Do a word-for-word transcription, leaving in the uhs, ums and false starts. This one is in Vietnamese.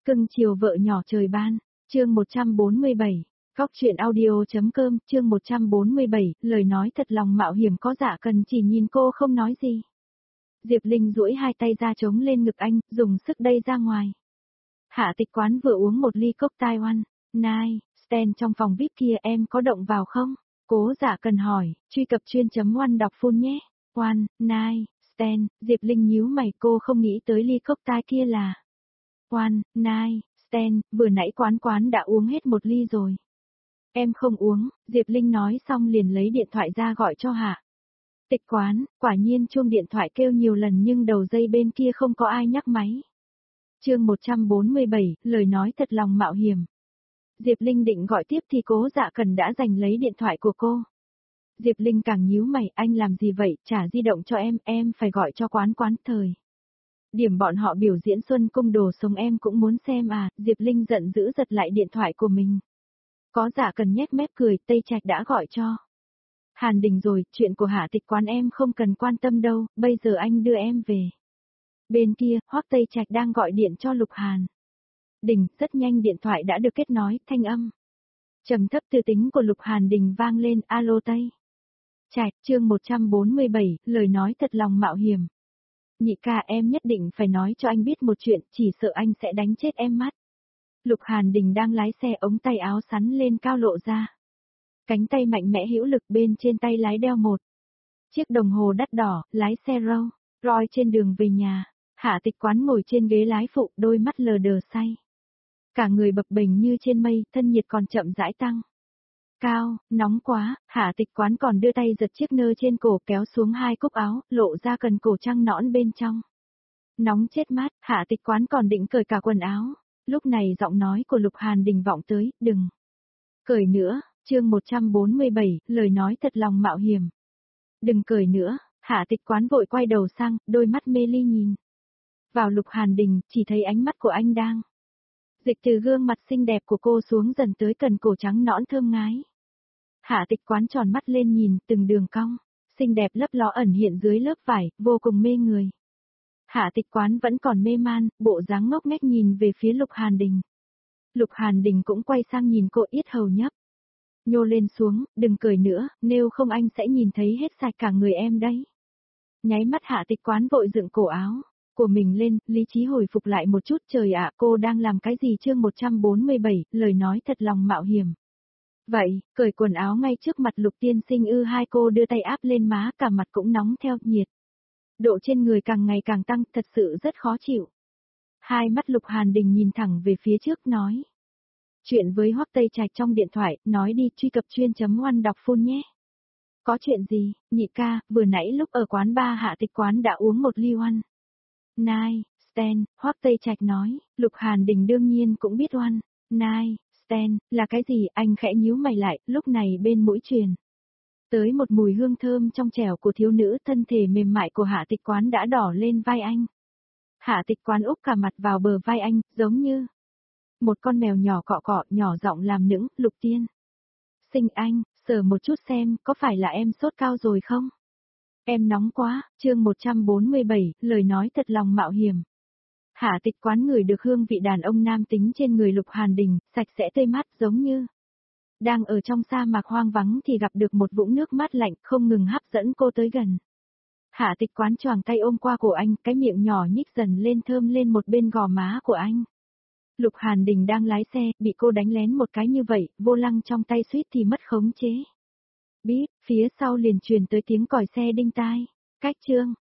Cưng chiều vợ nhỏ trời ban, chương một trăm bốn mươi bảy, Cóc truyện audio.com, chương một trăm bốn mươi bảy, lời nói thật lòng mạo hiểm có Dạ Cần chỉ nhìn cô không nói gì. Diệp Linh duỗi hai tay ra chống lên ngực anh, dùng sức đẩy ra ngoài. Hạ Tịch Quán vừa uống một ly cốc tai oan, nai, stand trong phòng vi ai pi kia em có động vào không? Cố Dạ Cần hỏi, truy cập chuyên chấm oan đọc full nhé. One, nine, stand, Diệp Linh nhíu mày cô không nghĩ tới ly cốc tai kia là. One, nine, stand, vừa nãy quán quán đã uống hết một ly rồi. Em không uống, Diệp Linh nói xong liền lấy điện thoại ra gọi cho Hạ Tịch Quán, quả nhiên chuông điện thoại kêu nhiều lần nhưng đầu dây bên kia không có ai nhắc máy. Chương một trăm bốn mươi bảy, lời nói thật lòng mạo hiểm. Diệp Linh định gọi tiếp thì Cố Dạ Cần đã giành lấy điện thoại của cô. Diệp Linh càng nhíu mày, anh làm gì vậy, trả di động cho em, em phải gọi cho quán quán thời. Điểm bọn họ biểu diễn Xuân Cung đồ sống em cũng muốn xem à, Diệp Linh giận dữ giật lại điện thoại của mình. Có Dạ Cần nhếch mép cười, Tây Trạch đã gọi cho Hàn Đình rồi, chuyện của Hạ Tịch Quán em không cần quan tâm đâu, bây giờ anh đưa em về. Bên kia, Hoắc Tây Trạch đang gọi điện cho Lục Hàn Đình, rất nhanh điện thoại đã được kết nối, thanh âm trầm thấp tư tính của Lục Hàn Đình vang lên, alo Tây Trạch, chương một trăm bốn mươi bảy, lời nói thật lòng mạo hiểm. Nhị ca em nhất định phải nói cho anh biết một chuyện, chỉ sợ anh sẽ đánh chết em mất. Lục Hàn Đình đang lái xe, ống tay áo sắn lên cao lộ ra. Cánh tay mạnh mẽ hữu lực, bên trên tay lái đeo một chiếc đồng hồ đắt đỏ, lái xe Rolls Royce trên đường về nhà. Hạ Tịch Quán ngồi trên ghế lái phụ, đôi mắt lờ đờ say. Cả người bập bềnh như trên mây, thân nhiệt còn chậm rãi tăng. Cao, nóng quá, Hạ Tịch Quán còn đưa tay giật chiếc nơ trên cổ kéo xuống hai cúc áo, lộ ra cần cổ trăng nõn bên trong. Nóng chết mát, Hạ Tịch Quán còn định cởi cả quần áo. Lúc này giọng nói của Lục Hàn Đình vọng tới, đừng cởi nữa, chương một trăm bốn mươi bảy, lời nói thật lòng mạo hiểm. Đừng cởi nữa, Hạ Tịch Quán vội quay đầu sang, đôi mắt mê ly nhìn vào Lục Hàn Đình, chỉ thấy ánh mắt của anh đang dịch từ gương mặt xinh đẹp của cô xuống dần tới cần cổ trắng nõn thơm ngái. Hạ Tịch Quán tròn mắt lên nhìn từng đường cong xinh đẹp lấp ló ẩn hiện dưới lớp vải, vô cùng mê người. Hạ Tịch Quán vẫn còn mê man, bộ dáng ngốc nghếch nhìn về phía Lục Hàn Đình. Lục Hàn Đình cũng quay sang nhìn cô, yết hầu nhấp nhô lên xuống, đừng cười nữa, nếu không anh sẽ nhìn thấy hết sạch cả người em đấy. Nháy mắt Hạ Tịch Quán vội dựng cổ áo của mình lên, lý trí hồi phục lại một chút, trời ạ, cô đang làm cái gì, chương một trăm bốn mươi bảy, lời nói thật lòng mạo hiểm. Vậy, cởi quần áo ngay trước mặt Lục tiên sinh ư? Hai cô đưa tay áp lên má, cả mặt cũng nóng theo, nhiệt độ trên người càng ngày càng tăng, thật sự rất khó chịu. Hai mắt Lục Hàn Đình nhìn thẳng về phía trước nói chuyện với Hoắc Tây Trạch trong điện thoại, nói đi, truy cập chuyên chấm oan đọc full nhé. Có chuyện gì, nhị ca, vừa nãy lúc ở quán bar Hạ Tịch Quán đã uống một ly oan. Nine, stand, Hoắc Tây Trạch nói, Lục Hàn Đình đương nhiên cũng biết oan. Nine, stand, là cái gì, anh khẽ nhíu mày lại, lúc này bên mũi truyền tới một mùi hương thơm trong trẻo của thiếu nữ, thân thể mềm mại của Hạ Tịch Quán đã đỏ lên vai anh. Hạ Tịch Quán úp cả mặt vào bờ vai anh, giống như một con mèo nhỏ cọ cọ, nhỏ giọng làm nũng, Lục tiên sinh anh, sờ một chút xem, có phải là em sốt cao rồi không? Em nóng quá, chương một trăm bốn mươi bảy, lời nói thật lòng mạo hiểm. Hạ Tịch Quán ngửi được hương vị đàn ông nam tính trên người Lục Hàn Đình, sạch sẽ tươi mát, giống như đang ở trong sa mạc hoang vắng thì gặp được một vũng nước mát lạnh, không ngừng hấp dẫn cô tới gần. Hạ Tịch Quán choàng tay ôm qua cổ anh, cái miệng nhỏ nhích dần lên, thơm lên một bên gò má của anh. Lục Hàn Đình đang lái xe, bị cô đánh lén một cái như vậy, vô lăng trong tay suýt thì mất khống chế. Bíp, phía sau liền truyền tới tiếng còi xe đinh tai. Cách chương